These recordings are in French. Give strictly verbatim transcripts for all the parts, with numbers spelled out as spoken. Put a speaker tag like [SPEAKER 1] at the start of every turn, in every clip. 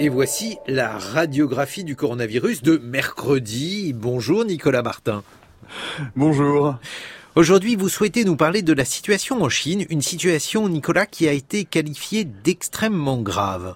[SPEAKER 1] Et voici la radiographie du coronavirus de mercredi. Bonjour Nicolas Martin.
[SPEAKER 2] Bonjour.
[SPEAKER 1] Aujourd'hui, vous souhaitez nous parler de la situation en Chine, une situation, Nicolas, qui a été qualifiée d'extrêmement grave.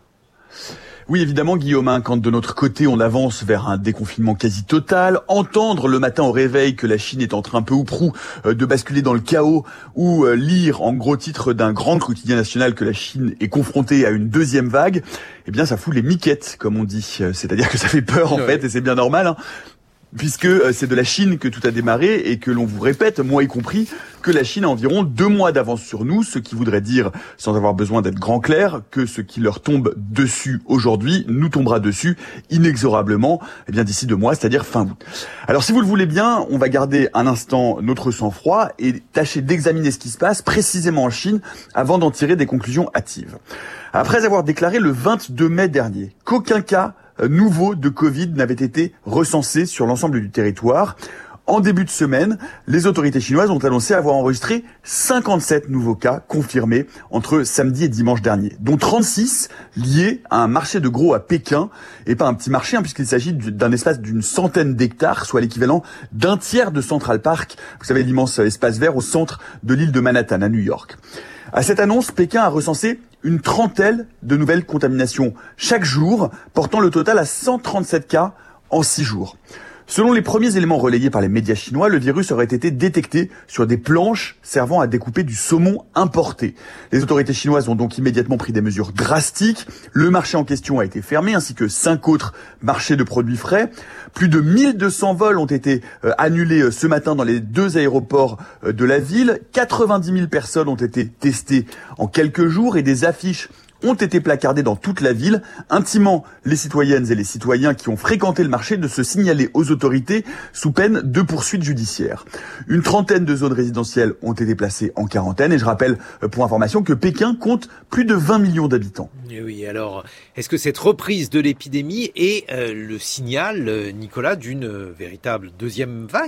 [SPEAKER 2] Oui, évidemment, Guillaume, hein, quand de notre côté on avance vers un déconfinement quasi total, entendre le matin au réveil que la Chine est en train peu ou prou euh, de basculer dans le chaos, ou euh, lire en gros titre d'un grand quotidien national que la Chine est confrontée à une deuxième vague, eh bien ça fout les miquettes, comme on dit. C'est-à-dire que ça fait peur en ouais. fait, et c'est bien normal, hein. Puisque c'est de la Chine que tout a démarré et que l'on vous répète, moi y compris, que la Chine a environ deux mois d'avance sur nous, ce qui voudrait dire, sans avoir besoin d'être grand clair, que ce qui leur tombe dessus aujourd'hui nous tombera dessus inexorablement, eh bien d'ici deux mois, c'est-à-dire fin août. Alors si vous le voulez bien, on va garder un instant notre sang-froid et tâcher d'examiner ce qui se passe précisément en Chine avant d'en tirer des conclusions hâtives. Après avoir déclaré le vingt-deux mai dernier qu'aucun cas nouveau de Covid n'avait été recensé sur l'ensemble du territoire, en début de semaine, les autorités chinoises ont annoncé avoir enregistré cinquante-sept nouveaux cas confirmés entre samedi et dimanche dernier, dont trente-six liés à un marché de gros à Pékin, et pas un petit marché, hein, puisqu'il s'agit d'un espace d'une centaine d'hectares, soit l'équivalent d'un tiers de Central Park, vous savez, l'immense espace vert au centre de l'île de Manhattan, à New York. À cette annonce, Pékin a recensé une trentaine de nouvelles contaminations chaque jour, portant le total à cent trente-sept cas en six jours. Selon les premiers éléments relayés par les médias chinois, le virus aurait été détecté sur des planches servant à découper du saumon importé. Les autorités chinoises ont donc immédiatement pris des mesures drastiques. Le marché en question a été fermé, ainsi que cinq autres marchés de produits frais. Plus de mille deux cents vols ont été euh, annulés euh, ce matin dans les deux aéroports euh, de la ville. quatre-vingt-dix mille personnes ont été testées en quelques jours et des affiches ont été placardés dans toute la ville, intimant les citoyennes et les citoyens qui ont fréquenté le marché de se signaler aux autorités sous peine de poursuites judiciaires. Une trentaine de zones résidentielles ont été placées en quarantaine et je rappelle pour information que Pékin compte plus de vingt millions d'habitants.
[SPEAKER 1] Et oui, alors est-ce que cette reprise de l'épidémie est euh, le signal, euh, Nicolas, d'une euh, véritable deuxième vague ?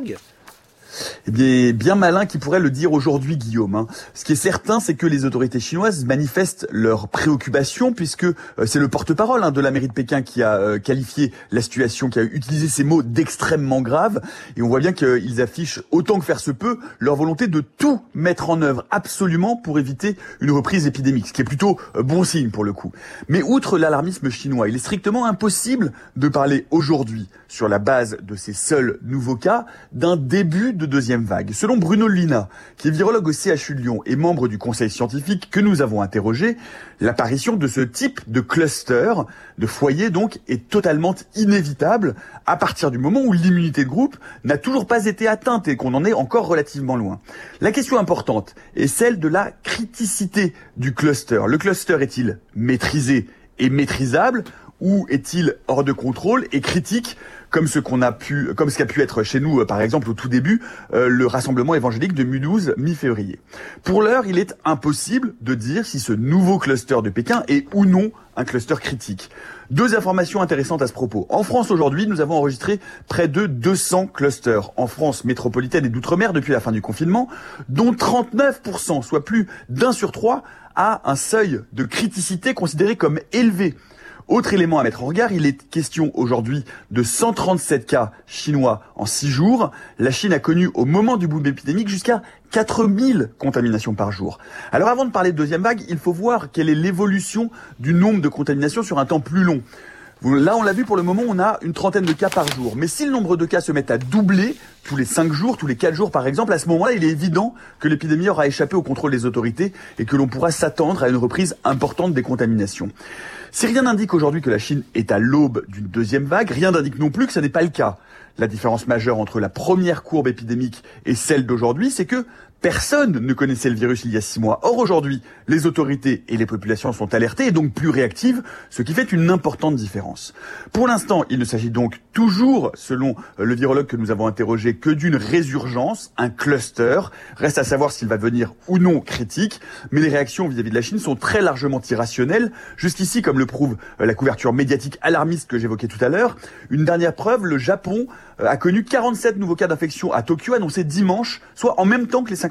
[SPEAKER 2] Eh bien, bien malin qui pourrait le dire aujourd'hui, Guillaume. Hein. Ce qui est certain, c'est que les autorités chinoises manifestent leur préoccupation, puisque euh, c'est le porte-parole hein, de la mairie de Pékin qui a euh, qualifié la situation, qui a utilisé ces mots d'extrêmement grave. Et on voit bien qu'ils affichent, autant que faire se peut, leur volonté de tout mettre en œuvre absolument pour éviter une reprise épidémique, ce qui est plutôt euh, bon signe pour le coup. Mais outre l'alarmisme chinois, il est strictement impossible de parler aujourd'hui, sur la base de ces seuls nouveaux cas, d'un début de deuxième vague. Selon Bruno Lina, qui est virologue au C H U de Lyon et membre du conseil scientifique que nous avons interrogé, l'apparition de ce type de cluster, de foyer donc, est totalement inévitable à partir du moment où l'immunité de groupe n'a toujours pas été atteinte et qu'on en est encore relativement loin. La question importante est celle de la criticité du cluster. Le cluster est-il maîtrisé et maîtrisable ou est-il hors de contrôle et critique comme ce qu'on a pu, comme ce qu'a pu être chez nous, par exemple, au tout début, euh, le rassemblement évangélique de Mulhouse, mi-février. Pour l'heure, il est impossible de dire si ce nouveau cluster de Pékin est ou non un cluster critique. Deux informations intéressantes à ce propos. En France, aujourd'hui, nous avons enregistré près de deux cents clusters en France métropolitaine et d'outre-mer depuis la fin du confinement, dont trente-neuf pour cent, soit plus d'un sur trois, a un seuil de criticité considéré comme élevé. Autre élément à mettre en regard, il est question aujourd'hui de cent trente-sept cas chinois en six jours. La Chine a connu au moment du boom épidémique jusqu'à quatre mille contaminations par jour. Alors avant de parler de deuxième vague, il faut voir quelle est l'évolution du nombre de contaminations sur un temps plus long. Là, on l'a vu, pour le moment, on a une trentaine de cas par jour. Mais si le nombre de cas se met à doubler tous les cinq jours, tous les quatre jours par exemple, à ce moment-là, il est évident que l'épidémie aura échappé au contrôle des autorités et que l'on pourra s'attendre à une reprise importante des contaminations. Si rien n'indique aujourd'hui que la Chine est à l'aube d'une deuxième vague, rien n'indique non plus que ce n'est pas le cas. La différence majeure entre la première courbe épidémique et celle d'aujourd'hui, c'est que personne ne connaissait le virus il y a six mois. Or aujourd'hui, les autorités et les populations sont alertées et donc plus réactives, ce qui fait une importante différence. Pour l'instant, il ne s'agit donc toujours, selon le virologue que nous avons interrogé, que d'une résurgence, un cluster. Reste à savoir s'il va devenir ou non critique, mais les réactions vis-à-vis de la Chine sont très largement irrationnelles. Jusqu'ici, comme le prouve la couverture médiatique alarmiste que j'évoquais tout à l'heure, une dernière preuve, le Japon a connu quarante-sept nouveaux cas d'infection à Tokyo, annoncés dimanche, soit en même temps que les cinquante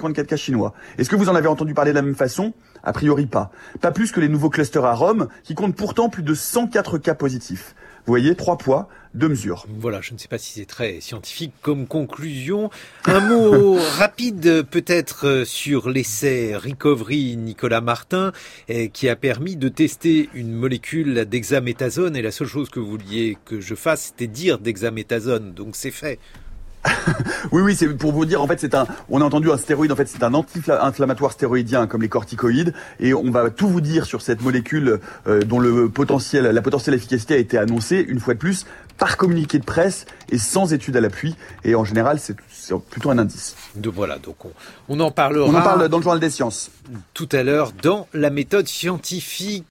[SPEAKER 2] cinquante-quatre cas chinois. Est-ce que vous en avez entendu parler de la même façon ? A priori pas. Pas plus que les nouveaux clusters à Rome, qui comptent pourtant plus de cent quatre cas positifs. Vous voyez, trois poids, deux mesures.
[SPEAKER 1] Voilà, je ne sais pas si c'est très scientifique comme conclusion. Un mot rapide peut-être sur l'essai Recovery Nicolas Martin, qui a permis de tester une molécule d'hexaméthasone. Et la seule chose que vous vouliez que je fasse, c'était dire d'hexaméthasone. Donc c'est fait.
[SPEAKER 2] oui, oui, c'est pour vous dire, en fait, c'est un, on a entendu un stéroïde, en fait, c'est un anti-inflammatoire stéroïdien, comme les corticoïdes, et on va tout vous dire sur cette molécule, euh, dont le potentiel, la potentielle efficacité a été annoncée, une fois de plus, par communiqué de presse et sans étude à l'appui, et en général, c'est, c'est plutôt un indice.
[SPEAKER 1] De voilà, donc on, on en parlera.
[SPEAKER 2] On en parle dans le journal des sciences.
[SPEAKER 1] Tout à l'heure, dans la méthode scientifique.